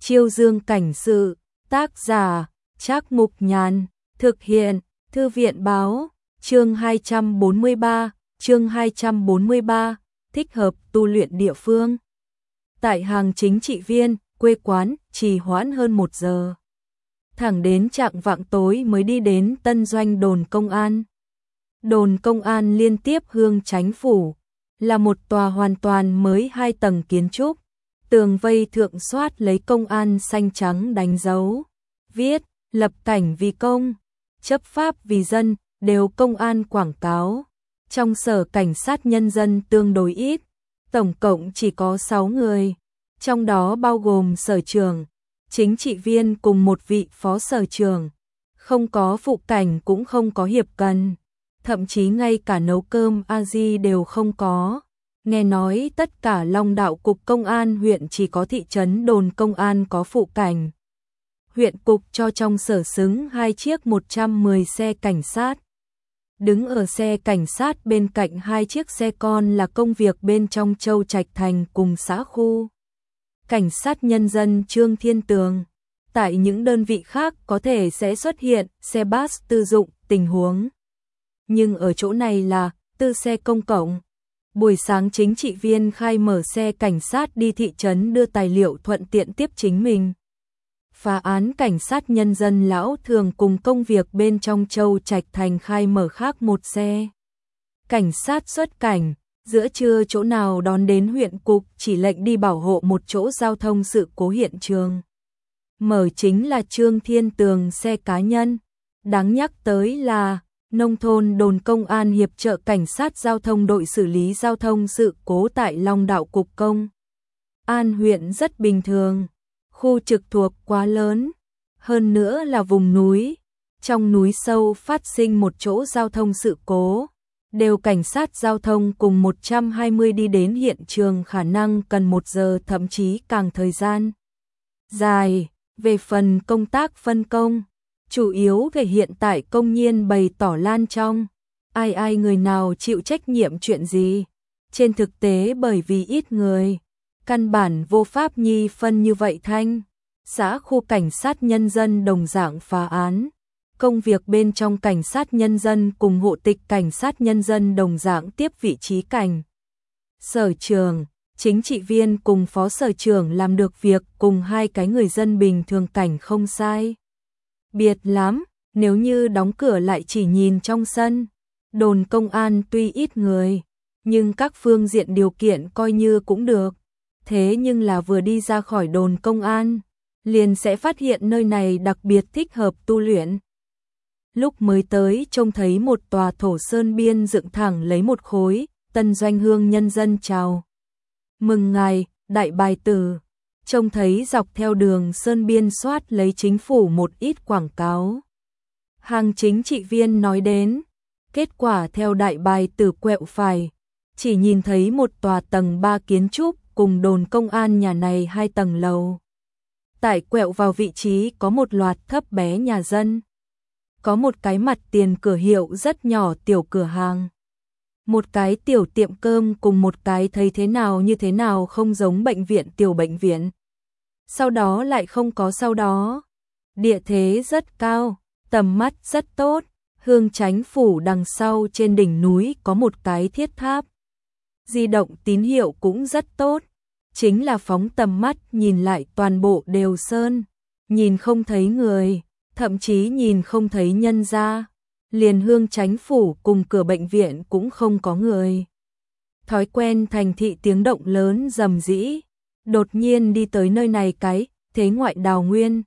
Chiêu Dương cảnh sự, tác giả, Trác Mục Nhàn, thực hiện, Thư viện báo, chương 243, thích hợp tu luyện địa phương. Tại hàng chính trị viên, quê quán, trì hoãn hơn 1 giờ. Thẳng đến chạng vạng tối mới đi đến tân doanh đồn công an. Đồn công an liên tiếp Hương Chánh phủ, là một tòa hoàn toàn mới 2 tầng kiến trúc. Tường vây thượng soát lấy công an xanh trắng đánh dấu, viết, lập cảnh vì công, chấp pháp vì dân, đều công an quảng cáo. Trong sở cảnh sát nhân dân tương đối ít, tổng cộng chỉ có 6 người, trong đó bao gồm sở trưởng, chính trị viên cùng một vị phó sở trưởng, không có phụ cảnh cũng không có hiệp cần, thậm chí ngay cả nấu cơm a-di đều không có. Nghe nói tất cả Long Đạo cục công an huyện chỉ có thị trấn đồn công an có phụ cảnh. Huyện cục cho trong sở xứng 2 chiếc 110 xe cảnh sát. Đứng ở xe cảnh sát bên cạnh 2 chiếc xe con là công việc bên trong Châu Trạch Thành cùng xã khu. Cảnh sát nhân dân Trương Thiên Tường. Tại những đơn vị khác có thể sẽ xuất hiện xe bus tư dụng tình huống. Nhưng ở chỗ này là tư xe công cộng. Buổi sáng chính trị viên khai mở xe cảnh sát đi thị trấn đưa tài liệu thuận tiện tiếp chính mình. Phá án cảnh sát nhân dân lão thường cùng công việc bên trong Châu Trạch Thành khai mở khác một xe. Cảnh sát xuất cảnh, giữa trưa chỗ nào đón đến huyện cục chỉ lệnh đi bảo hộ một chỗ giao thông sự cố hiện trường. Mở chính là Trương Thiên Tường xe cá nhân. Đáng nhắc tới là nông thôn đồn công an hiệp trợ cảnh sát giao thông đội xử lý giao thông sự cố tại Long Đạo cục công an huyện rất bình thường. Khu trực thuộc quá lớn, hơn nữa là vùng núi, trong núi sâu phát sinh một chỗ giao thông sự cố, đều cảnh sát giao thông cùng 120 đi đến hiện trường khả năng cần 1 giờ thậm chí càng thời gian dài. Về phần công tác phân công, chủ yếu về hiện tại công nhân bày tỏ lan trong, ai người nào chịu trách nhiệm chuyện gì. Trên thực tế bởi vì ít người, căn bản vô pháp nhi phân như vậy thanh. Xã khu cảnh sát nhân dân đồng dạng phá án. Công việc bên trong cảnh sát nhân dân cùng hộ tịch cảnh sát nhân dân đồng dạng tiếp vị trí cảnh. Sở trưởng, chính trị viên cùng phó sở trưởng làm được việc cùng 2 cái người dân bình thường cảnh không sai biệt lắm. Nếu như đóng cửa lại chỉ nhìn trong sân, đồn công an tuy ít người, nhưng các phương diện điều kiện coi như cũng được. Thế nhưng là vừa đi ra khỏi đồn công an, liền sẽ phát hiện nơi này đặc biệt thích hợp tu luyện. Lúc mới tới trông thấy một tòa thổ sơn biên dựng thẳng lấy một khối, tân doanh hương nhân dân chào mừng ngài, đại bài tử. Trông thấy dọc theo đường sơn biên soát lấy chính phủ một ít quảng cáo. Hàng chính trị viên nói đến, kết quả theo đại bài tử quẹo phải, chỉ nhìn thấy một tòa tầng 3 kiến trúc cùng đồn công an nhà này 2 tầng lầu. Tại quẹo vào vị trí có một loạt thấp bé nhà dân. Có một cái mặt tiền cửa hiệu rất nhỏ tiểu cửa hàng. Một cái tiểu tiệm cơm cùng một cái thấy thế nào như thế nào không giống bệnh viện tiểu bệnh viện. Sau đó lại không có sau đó. Địa thế rất cao, tầm mắt rất tốt. Hương Chánh phủ đằng sau trên đỉnh núi có một cái thiết tháp. Di động tín hiệu cũng rất tốt. Chính là phóng tầm mắt nhìn lại toàn bộ đều sơn. Nhìn không thấy người, thậm chí nhìn không thấy nhân gia. Liền Hương Chánh phủ cùng cửa bệnh viện cũng không có người. Thói quen thành thị tiếng động lớn rầm rĩ, đột nhiên đi tới nơi này cái thế ngoại đào nguyên.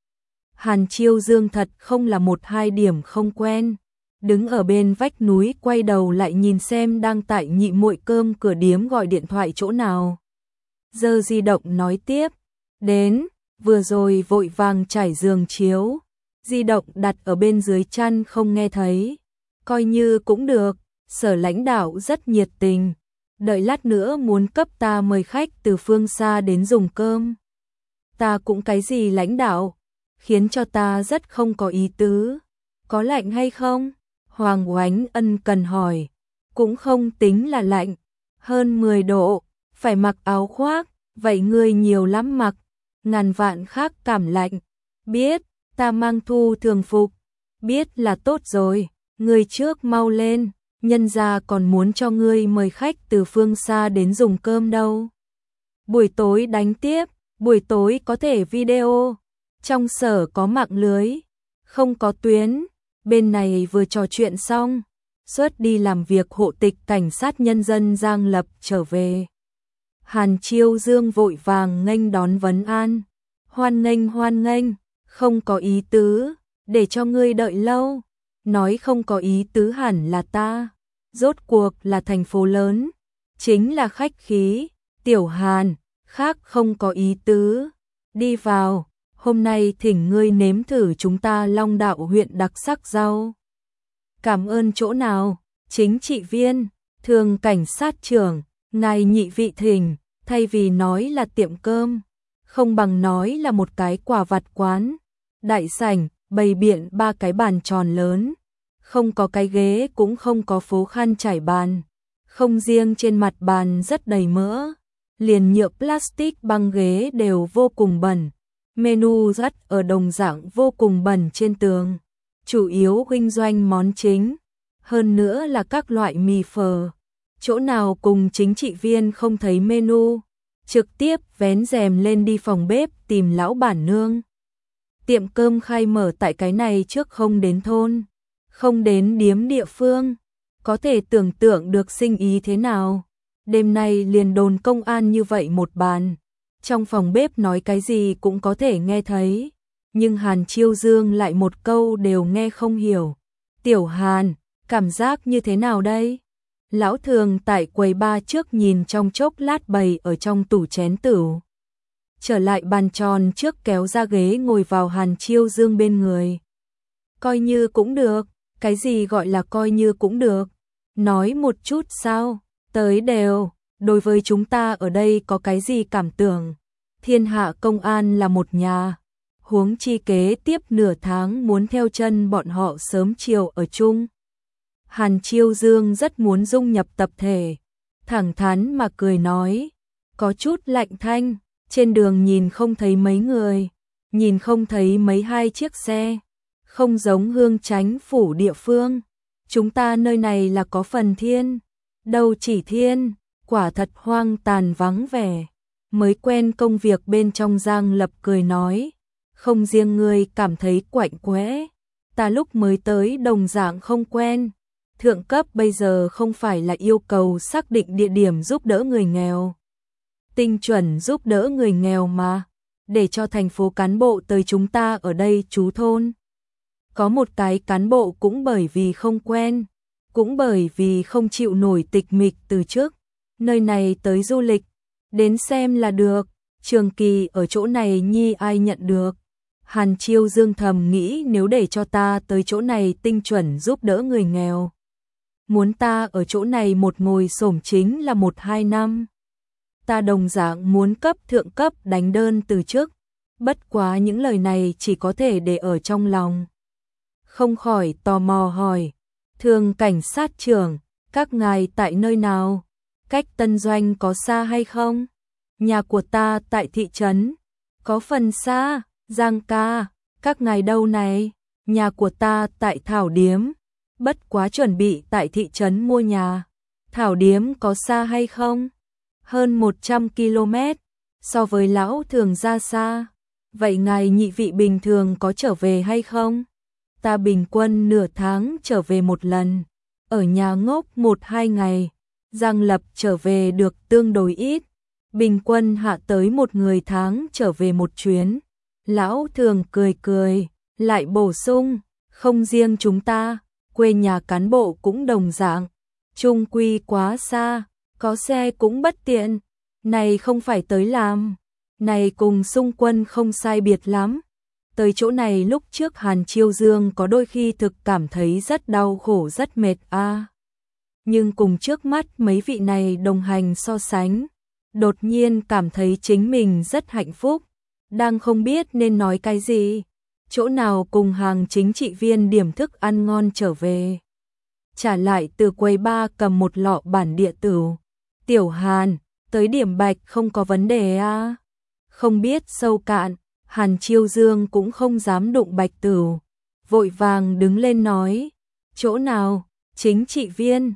Hàn Chiêu Dương thật không là 1-2 điểm không quen. Đứng ở bên vách núi quay đầu lại nhìn xem đang tại nhị muội cơm cửa điếm gọi điện thoại chỗ nào. Giơ di động nói tiếp, đến, vừa rồi vội vàng trải giường chiếu. Di động đặt ở bên dưới chăn không nghe thấy. Coi như cũng được, sở lãnh đạo rất nhiệt tình. Đợi lát nữa muốn cấp ta mời khách từ phương xa đến dùng cơm. Ta cũng cái gì lãnh đạo, khiến cho ta rất không có ý tứ. Có lạnh hay không? Hoàng Oánh ân cần hỏi. Cũng không tính là lạnh, hơn 10 độ, phải mặc áo khoác, vậy ngươi nhiều lắm mặc. ngàn vạn khác cảm lạnh. Biết, ta mang thu thường phục. Biết là tốt rồi, ngươi trước mau lên, nhân gia còn muốn cho ngươi mời khách từ phương xa đến dùng cơm đâu. Buổi tối đánh tiếp, buổi tối có thể video. Trong sở có mạng lưới, không có tuyến. Bên này vừa trò chuyện xong, xuất đi làm việc hộ tịch cảnh sát nhân dân Giang Lập trở về. Hàn Chiêu Dương vội vàng nghênh đón vấn an. Hoan nghênh, không có ý tứ, để cho ngươi đợi lâu. Nói không có ý tứ hẳn là ta. Rốt cuộc là thành phố lớn, chính là khách khí. Tiểu Hàn, khác không có ý tứ. Đi vào, hôm nay thỉnh ngươi nếm thử chúng ta Long Đạo huyện đặc sắc rau. Cảm ơn chỗ nào? Chính trị viên, thường cảnh sát trưởng, ngài nhị vị thỉnh, thay vì nói là tiệm cơm, không bằng nói là một cái quả vặt quán. Đại sảnh, bày biện 3 cái bàn tròn lớn, không có cái ghế cũng không có phố khăn trải bàn, không riêng trên mặt bàn rất đầy mỡ, liền nhựa plastic băng ghế đều vô cùng bẩn. Menu rất ở đồng dạng vô cùng bẩn trên tường, chủ yếu kinh doanh món chính, hơn nữa là các loại mì phở. Chỗ nào cùng chính trị viên không thấy menu, trực tiếp vén rèm lên đi phòng bếp tìm lão bản nương. Tiệm cơm khai mở tại cái này trước không đến thôn, không đến điếm địa phương, có thể tưởng tượng được sinh ý thế nào. Đêm nay liền đồn công an như vậy một bàn, trong phòng bếp nói cái gì cũng có thể nghe thấy, nhưng Hàn Chiêu Dương lại một câu đều nghe không hiểu. Tiểu Hàn, cảm giác như thế nào đây? Lão thường tại quầy ba trước nhìn trong chốc lát bày ở trong tủ chén tửu. Trở lại bàn tròn trước kéo ra ghế ngồi vào Hàn Chiêu Dương bên người. Coi như cũng được, cái gì gọi là coi như cũng được. Nói một chút sao, tới đều, đối với chúng ta ở đây có cái gì cảm tưởng. Thiên hạ công an là một nhà, huống chi kế tiếp nửa tháng muốn theo chân bọn họ sớm chiều ở chung. Hàn Chiêu Dương rất muốn dung nhập tập thể, thẳng thắn mà cười nói, có chút lạnh thanh, trên đường nhìn không thấy mấy người, nhìn không thấy mấy hai chiếc xe, không giống Hương Chánh phủ địa phương, chúng ta nơi này là có phần thiên, đâu chỉ thiên, quả thật hoang tàn vắng vẻ. Mới quen công việc bên trong Giang Lập cười nói, không riêng ngươi cảm thấy quạnh quẽ, ta lúc mới tới đồng dạng không quen. Thượng cấp bây giờ không phải là yêu cầu xác định địa điểm giúp đỡ người nghèo, tinh chuẩn giúp đỡ người nghèo mà, để cho thành phố cán bộ tới chúng ta ở đây trú thôn. Có một cái cán bộ cũng bởi vì không quen, cũng bởi vì không chịu nổi tịch mịch từ trước, nơi này tới du lịch, đến xem là được, trường kỳ ở chỗ này nhi ai nhận được. Hàn Chiêu Dương thầm nghĩ nếu để cho ta tới chỗ này tinh chuẩn giúp đỡ người nghèo, muốn ta ở chỗ này một ngồi xổm chính là 1-2 năm. Ta đồng dạng muốn cấp thượng cấp đánh đơn từ chức, bất quá những lời này chỉ có thể để ở trong lòng. Không khỏi tò mò hỏi, thường cảnh sát trưởng, các ngài tại nơi nào? Cách Tân Doanh có xa hay không? Nhà của ta tại thị trấn, có phần xa. Giang ca, các ngài đâu này? Nhà của ta tại Thảo Điếm, bất quá chuẩn bị tại thị trấn mua nhà. Thảo Điếm có xa hay không? Hơn 100 km, so với lão thường ra xa. Vậy ngài nhị vị bình thường có trở về hay không? Ta bình quân nửa tháng trở về một lần, ở nhà ngốc 1-2 ngày. Giang Lập trở về được tương đối ít, bình quân hạ tới một người tháng trở về một chuyến. Lão thường cười cười, lại bổ sung, không riêng chúng ta, quê nhà cán bộ cũng đồng dạng, chung quy quá xa, có xe cũng bất tiện, này không phải tới làm, này cùng xung quân không sai biệt lắm. Tới chỗ này lúc trước Hàn Chiêu Dương có đôi khi thực cảm thấy rất đau khổ rất mệt nhưng cùng trước mắt mấy vị này đồng hành so sánh, đột nhiên cảm thấy chính mình rất hạnh phúc, đang không biết nên nói cái gì, chỗ nào cùng hàng chính trị viên điểm thức ăn ngon trở về. Trả lại từ quầy ba cầm một lọ bản địa tửu. Tiểu Hàn, tới điểm bạch không có vấn đề không biết sâu cạn, Hàn Chiêu Dương cũng không dám đụng Bạch Tửu, vội vàng đứng lên nói, chỗ nào, chính trị viên,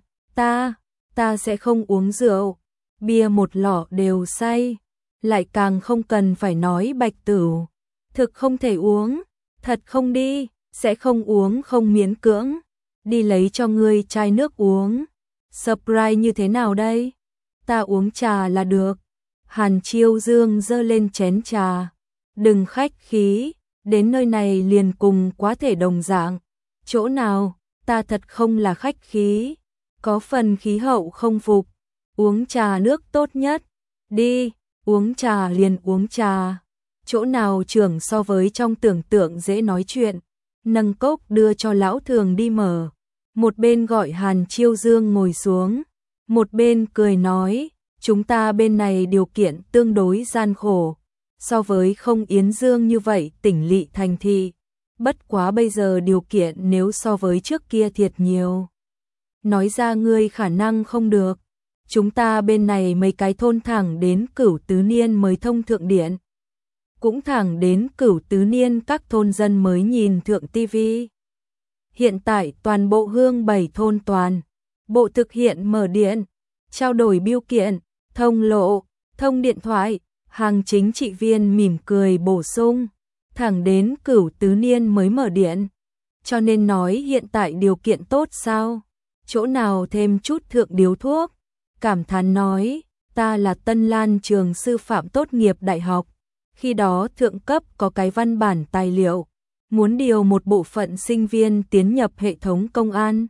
ta sẽ không uống rượu, bia một lọ đều say, lại càng không cần phải nói Bạch Tửu, thực không thể uống, thật không đi, sẽ không uống không miễn cưỡng, đi lấy cho ngươi chai nước uống, surprise như thế nào đây, ta uống trà là được, Hàn Chiêu Dương giơ lên chén trà, đừng khách khí, đến nơi này liền cùng quá thể đồng dạng, chỗ nào, ta thật không là khách khí, có phần khí hậu không phục, uống trà nước tốt nhất, đi, uống trà liền uống trà, chỗ nào trưởng so với trong tưởng tượng dễ nói chuyện, nâng cốc đưa cho lão thường đi mở, một bên gọi Hàn Chiêu Dương ngồi xuống, một bên cười nói, chúng ta bên này điều kiện tương đối gian khổ, so với không Yến Dương như vậy tỉnh lỵ thành thị, bất quá bây giờ điều kiện nếu so với trước kia thiệt nhiều. Nói ra ngươi khả năng không được, chúng ta bên này mấy cái thôn thẳng đến Cửu Tứ Niên mới thông thượng điện. Cũng thẳng đến Cửu Tứ Niên các thôn dân mới nhìn thượng tivi. Hiện tại toàn bộ hương 7 thôn toàn, bộ thực hiện mở điện, trao đổi biêu kiện, thông lộ, thông điện thoại, hàng chính trị viên mỉm cười bổ sung, thẳng đến Cửu Tứ Niên mới mở điện. Cho nên nói hiện tại điều kiện tốt sao? Chỗ nào thêm chút thượng điếu thuốc? Cảm thán nói, ta là Tân Lan trường sư phạm tốt nghiệp đại học. Khi đó thượng cấp có cái văn bản tài liệu, muốn điều một bộ phận sinh viên tiến nhập hệ thống công an.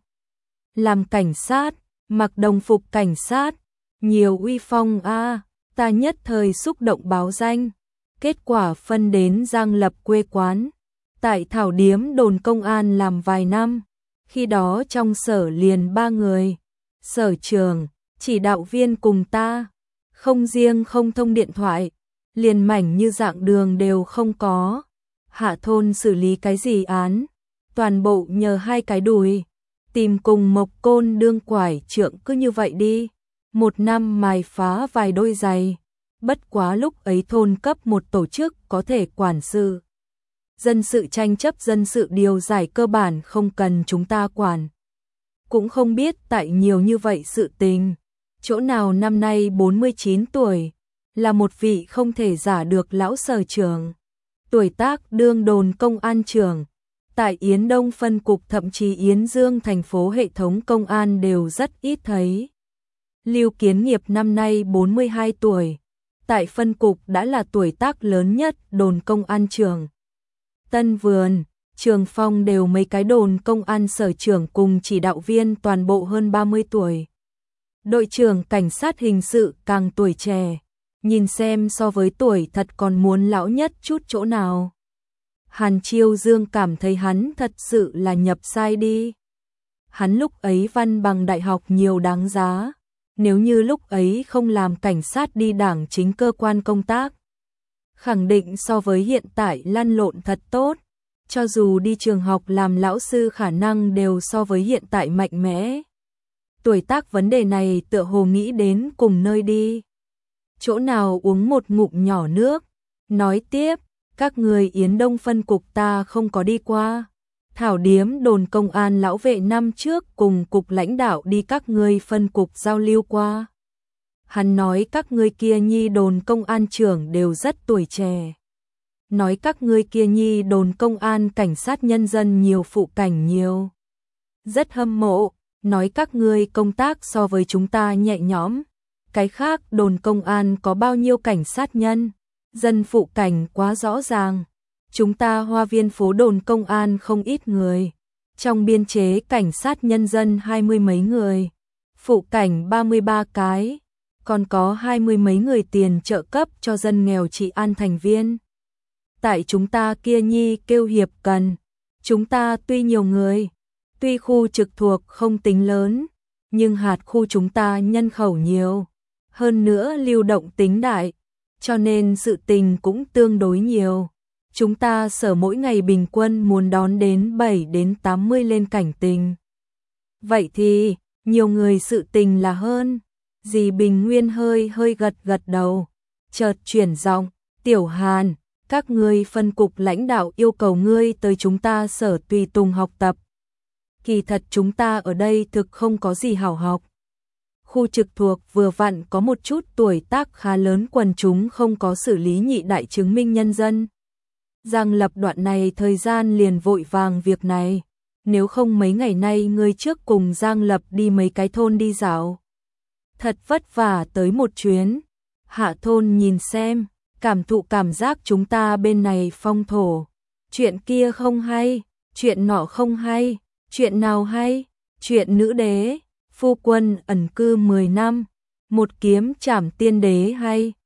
Làm cảnh sát, mặc đồng phục cảnh sát, nhiều uy phong a, ta nhất thời xúc động báo danh. Kết quả phân đến Giang Lập quê quán, tại Thảo Điếm đồn công an làm vài năm. Khi đó trong sở liền 3 người, sở trưởng, chỉ đạo viên cùng ta, không riêng không thông điện thoại, liền mảnh như dạng đường đều không có. Hạ thôn xử lý cái gì án, toàn bộ nhờ 2 cái đùi, tìm cùng Mộc Côn đương quải trưởng cứ như vậy đi. 1 năm mài phá vài đôi giày, bất quá lúc ấy thôn cấp một tổ chức có thể quản sự. Dân sự tranh chấp dân sự điều giải cơ bản không cần chúng ta quản. Cũng không biết tại nhiều như vậy sự tình, chỗ nào năm nay 49 tuổi, là một vị không thể giả được lão sở trưởng. Tuổi tác đương đồn công an trưởng, tại Yến Đông phân cục thậm chí Yến Dương thành phố hệ thống công an đều rất ít thấy. Lưu Kiến Nghiệp năm nay 42 tuổi, tại phân cục đã là tuổi tác lớn nhất đồn công an trưởng. Tân Vườn, Trường Phong đều mấy cái đồn công an sở trưởng cùng chỉ đạo viên toàn bộ hơn 30 tuổi. Đội trưởng cảnh sát hình sự càng tuổi trẻ, nhìn xem so với tuổi thật còn muốn lão nhất chút chỗ nào. Hàn Chiêu Dương cảm thấy hắn thật sự là nhập sai đi. Hắn lúc ấy văn bằng đại học nhiều đáng giá, nếu như lúc ấy không làm cảnh sát đi đảng chính cơ quan công tác, khẳng định so với hiện tại lăn lộn thật tốt, cho dù đi trường học làm lão sư khả năng đều so với hiện tại mạnh mẽ. Tuổi tác vấn đề này tựa hồ nghĩ đến cùng nơi đi. Chỗ nào uống một ngụm nhỏ nước, nói tiếp, các người Yến Đông phân cục ta không có đi qua. Thảo Điếm đồn công an lão vệ năm trước cùng cục lãnh đạo đi các ngươi phân cục giao lưu qua. Hắn nói các ngươi kia nhi đồn công an trưởng đều rất tuổi trẻ. Nói các ngươi kia nhi đồn công an cảnh sát nhân dân nhiều phụ cảnh nhiều. Rất hâm mộ, nói các ngươi công tác so với chúng ta nhẹ nhõm. Cái khác đồn công an có bao nhiêu cảnh sát nhân, dân phụ cảnh quá rõ ràng. Chúng ta Hoa Viên phố đồn công an không ít người. Trong biên chế cảnh sát nhân dân 20 mấy người. Phụ cảnh 33 cái. Còn có 20 mấy người tiền trợ cấp cho dân nghèo trị an thành viên. Tại chúng ta kia nhi kêu hiệp cần. Chúng ta tuy nhiều người, tuy khu trực thuộc không tính lớn, nhưng hạt khu chúng ta nhân khẩu nhiều. Hơn nữa lưu động tính đại, cho nên sự tình cũng tương đối nhiều. Chúng ta sở mỗi ngày bình quân muốn đón đến 7 đến 80 lên cảnh tình. Vậy thì, nhiều người sự tình là hơn. Dì Bình Nguyên hơi gật gật đầu, chợt chuyển giọng, Tiểu Hàn, các ngươi phân cục lãnh đạo yêu cầu ngươi tới chúng ta Sở Tùy Tùng học tập. Kỳ thật chúng ta ở đây thực không có gì hảo học. Khu trực thuộc vừa vặn có một chút tuổi tác khá lớn quần chúng không có xử lý nhị đại chứng minh nhân dân. Giang Lập đoạn này thời gian liền vội vàng việc này, nếu không mấy ngày nay ngươi trước cùng Giang Lập đi mấy cái thôn đi dạo. Thật vất vả tới một chuyến, hạ thôn nhìn xem, cảm thụ cảm giác chúng ta bên này phong thổ. Chuyện kia không hay, chuyện nọ không hay, chuyện nào hay, chuyện nữ đế, phu quân ẩn cư 10 năm, một kiếm trảm tiên đế hay.